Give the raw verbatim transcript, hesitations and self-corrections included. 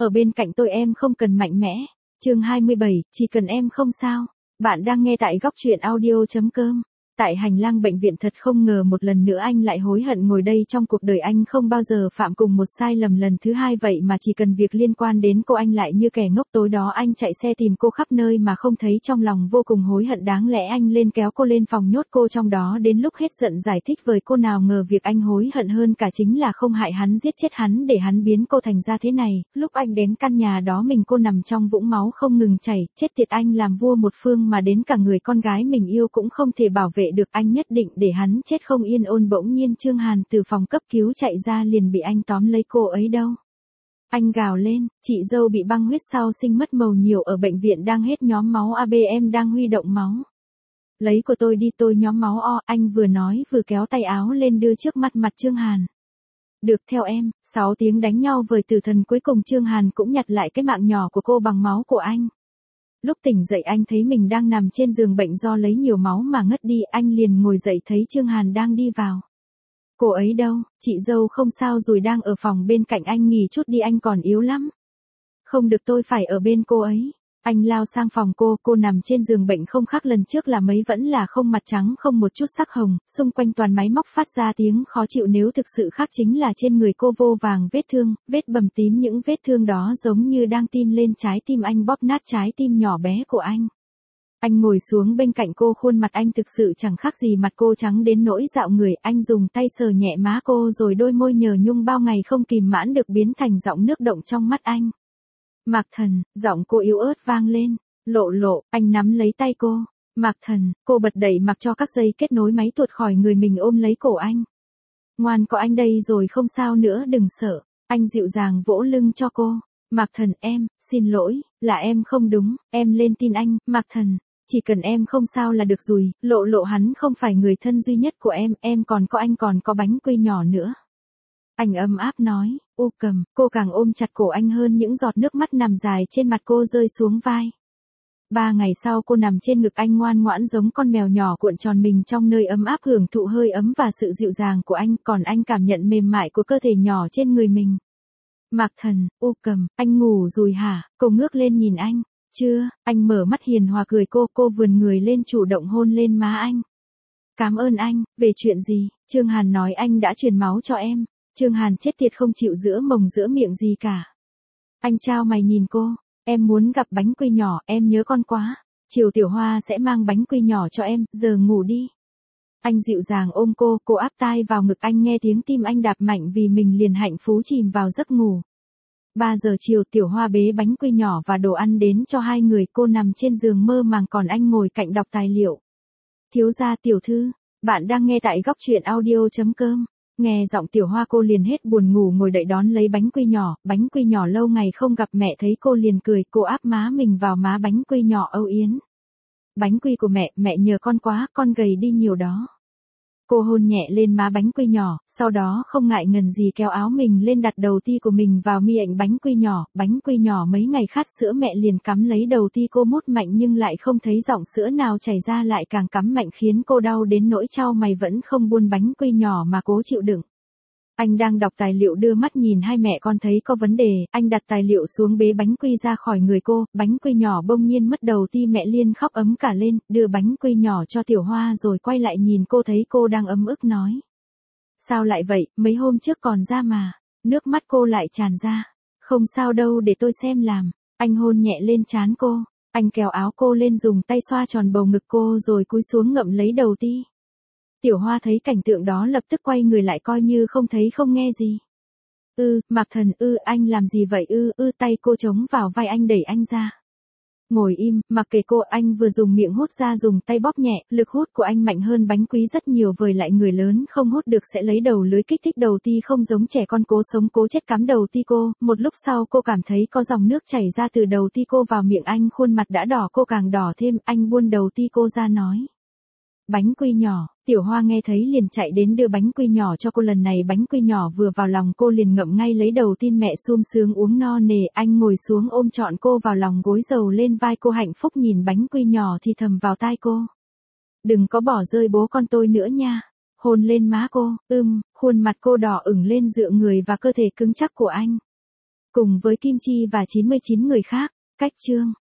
Ở bên cạnh tôi em không cần mạnh mẽ. Chương hai mươi bảy, chỉ cần em không sao. Bạn đang nghe tại góc truyện audio.com. Tại hành lang bệnh viện thật không ngờ một lần nữa anh lại hối hận ngồi đây, trong cuộc đời anh không bao giờ phạm cùng một sai lầm lần thứ hai vậy mà chỉ cần việc liên quan đến cô anh lại như kẻ ngốc. Tối đó anh chạy xe tìm cô khắp nơi mà không thấy, trong lòng vô cùng hối hận. Đáng lẽ anh lên kéo cô lên phòng nhốt cô trong đó, đến lúc hết giận giải thích với cô, nào ngờ việc anh hối hận hơn cả chính là không hại hắn, giết chết hắn để hắn biến cô thành ra thế này. Lúc anh đến căn nhà đó mình cô nằm trong vũng máu không ngừng chảy, chết tiệt, anh làm vua một phương mà đến cả người con gái mình yêu cũng không thể bảo vệ được, anh nhất định để hắn chết không yên ổn. Bỗng nhiên Trương Hàn từ phòng cấp cứu chạy ra, liền bị anh tóm lấy. Cô ấy đâu? Anh gào lên. Chị dâu bị băng huyết sau sinh mất màu nhiều, ở bệnh viện đang hết nhóm máu a bê em đang huy động máu. Lấy của tôi đi, tôi nhóm máu O. Anh vừa nói vừa kéo tay áo lên đưa trước mắt mặt Trương Hàn. Được, theo em. Sáu tiếng đánh nhau với tử thần, cuối cùng Trương Hàn cũng nhặt lại cái mạng nhỏ của cô bằng máu của anh. Lúc tỉnh dậy anh thấy mình đang nằm trên giường bệnh, do lấy nhiều máu mà ngất đi. Anh liền ngồi dậy thấy Trương Hàn đang đi vào. Cô ấy đâu? Chị dâu không sao rồi, đang ở phòng bên cạnh anh, nghỉ chút đi, anh còn yếu lắm. Không được, tôi phải ở bên cô ấy. Anh lao sang phòng cô, cô nằm trên giường bệnh không khác lần trước là mấy, vẫn là không, mặt trắng không một chút sắc hồng, xung quanh toàn máy móc phát ra tiếng khó chịu. Nếu thực sự khác chính là trên người cô vô vàng vết thương, vết bầm tím, những vết thương đó giống như đang tin lên trái tim anh, bóp nát trái tim nhỏ bé của anh. Anh ngồi xuống bên cạnh cô, khuôn mặt anh thực sự chẳng khác gì mặt cô, trắng đến nỗi dạo người. Anh dùng tay sờ nhẹ má cô, rồi đôi môi nhờ nhung bao ngày không kìm mãn được biến thành giọng nước động trong mắt anh. Mạc Thần, giọng cô yếu ớt vang lên. Lộ Lộ, anh nắm lấy tay cô. Mạc Thần, cô bật đẩy mặc cho các dây kết nối máy tuột khỏi người mình, ôm lấy cổ anh. Ngoan, có anh đây rồi, không sao nữa, đừng sợ. Anh dịu dàng vỗ lưng cho cô. Mạc Thần, em, xin lỗi, là em không đúng, em lên tin anh. Mạc Thần, chỉ cần em không sao là được rồi. Lộ Lộ, hắn không phải người thân duy nhất của em, em còn có anh, còn có bánh quy nhỏ nữa. Anh ấm áp nói. U Cầm, cô càng ôm chặt cổ anh hơn, những giọt nước mắt nằm dài trên mặt cô rơi xuống vai. Ba ngày sau cô nằm trên ngực anh ngoan ngoãn giống con mèo nhỏ, cuộn tròn mình trong nơi ấm áp, hưởng thụ hơi ấm và sự dịu dàng của anh, còn anh cảm nhận mềm mại của cơ thể nhỏ trên người mình. Mạc Thần, U Cầm, anh ngủ rồi hả? Cô ngước lên nhìn anh. Chưa. Anh mở mắt hiền hòa cười cô, cô vườn người lên chủ động hôn lên má anh. Cảm ơn anh. Về chuyện gì? Trương Hàn nói anh đã truyền máu cho em. Trương Hàn chết tiệt không chịu giữa mồng giữa miệng gì cả. Anh trao mày nhìn cô. Em muốn gặp bánh quy nhỏ, em nhớ con quá. Chiều Tiểu Hoa sẽ mang bánh quy nhỏ cho em, giờ ngủ đi. Anh dịu dàng ôm cô, cô áp tai vào ngực anh, nghe tiếng tim anh đạp mạnh vì mình liền hạnh phú chìm vào giấc ngủ. ba giờ chiều Tiểu Hoa bế bánh quy nhỏ và đồ ăn đến cho hai người, cô nằm trên giường mơ màng, còn anh ngồi cạnh đọc tài liệu. Thiếu gia tiểu thư, bạn đang nghe tại góc truyện audio.com. Nghe giọng Tiểu Hoa cô liền hết buồn ngủ, ngồi đậy đón lấy bánh quy nhỏ. Bánh quy nhỏ lâu ngày không gặp, mẹ thấy cô liền cười, cô áp má mình vào má bánh quy nhỏ âu yếm. Bánh quy của mẹ, mẹ nhờ con quá, con gầy đi nhiều đó. Cô hôn nhẹ lên má bánh quy nhỏ, sau đó không ngại ngần gì kéo áo mình lên, đặt đầu ti của mình vào mi ảnh bánh quy nhỏ. Bánh quy nhỏ mấy ngày khát sữa, mẹ liền cắm lấy đầu ti cô, mút mạnh nhưng lại không thấy giọng sữa nào chảy ra, lại càng cắm mạnh khiến cô đau đến nỗi chau mày vẫn không buông bánh quy nhỏ mà cố chịu đựng. Anh đang đọc tài liệu đưa mắt nhìn hai mẹ con thấy có vấn đề, anh đặt tài liệu xuống bế bánh quy ra khỏi người cô. Bánh quy nhỏ bỗng nhiên mất đầu ti, mẹ liên khóc ấm cả lên, đưa bánh quy nhỏ cho Tiểu Hoa rồi quay lại nhìn cô, thấy cô đang ấm ức nói. Sao lại vậy, mấy hôm trước còn ra mà. Nước mắt cô lại tràn ra. Không sao đâu, để tôi xem làm. Anh hôn nhẹ lên trán cô, anh kéo áo cô lên, dùng tay xoa tròn bầu ngực cô rồi cúi xuống ngậm lấy đầu ti. Tiểu Hoa thấy cảnh tượng đó lập tức quay người lại, coi như không thấy không nghe gì. Ư, Mạc Thần, ư, anh làm gì vậy ư, ư, tay cô chống vào vai anh, đẩy anh ra. Ngồi im, mặc kệ cô, anh vừa dùng miệng hút ra, dùng tay bóp nhẹ, lực hút của anh mạnh hơn bánh quy rất nhiều, vời lại người lớn không hút được sẽ lấy đầu lưới kích thích đầu ti, không giống trẻ con cố sống cố chết cắm đầu ti cô. Một lúc sau cô cảm thấy có dòng nước chảy ra từ đầu ti cô vào miệng anh, khuôn mặt đã đỏ, cô càng đỏ thêm, anh buông đầu ti cô ra nói. Bánh quy nhỏ. Tiểu Hoa nghe thấy liền chạy đến đưa bánh quy nhỏ cho cô, lần này bánh quy nhỏ vừa vào lòng cô liền ngậm ngay lấy đầu tin, mẹ sum sướng uống no nề. Anh ngồi xuống ôm trọn cô vào lòng, gối dầu lên vai cô, hạnh phúc nhìn bánh quy nhỏ thì thầm vào tai cô. Đừng có bỏ rơi bố con tôi nữa nha. Hôn lên má cô, ưm, khuôn mặt cô đỏ ửng lên, dựa người và cơ thể cứng chắc của anh. cùng với Kim Chi và chín mươi chín người khác. Cách chương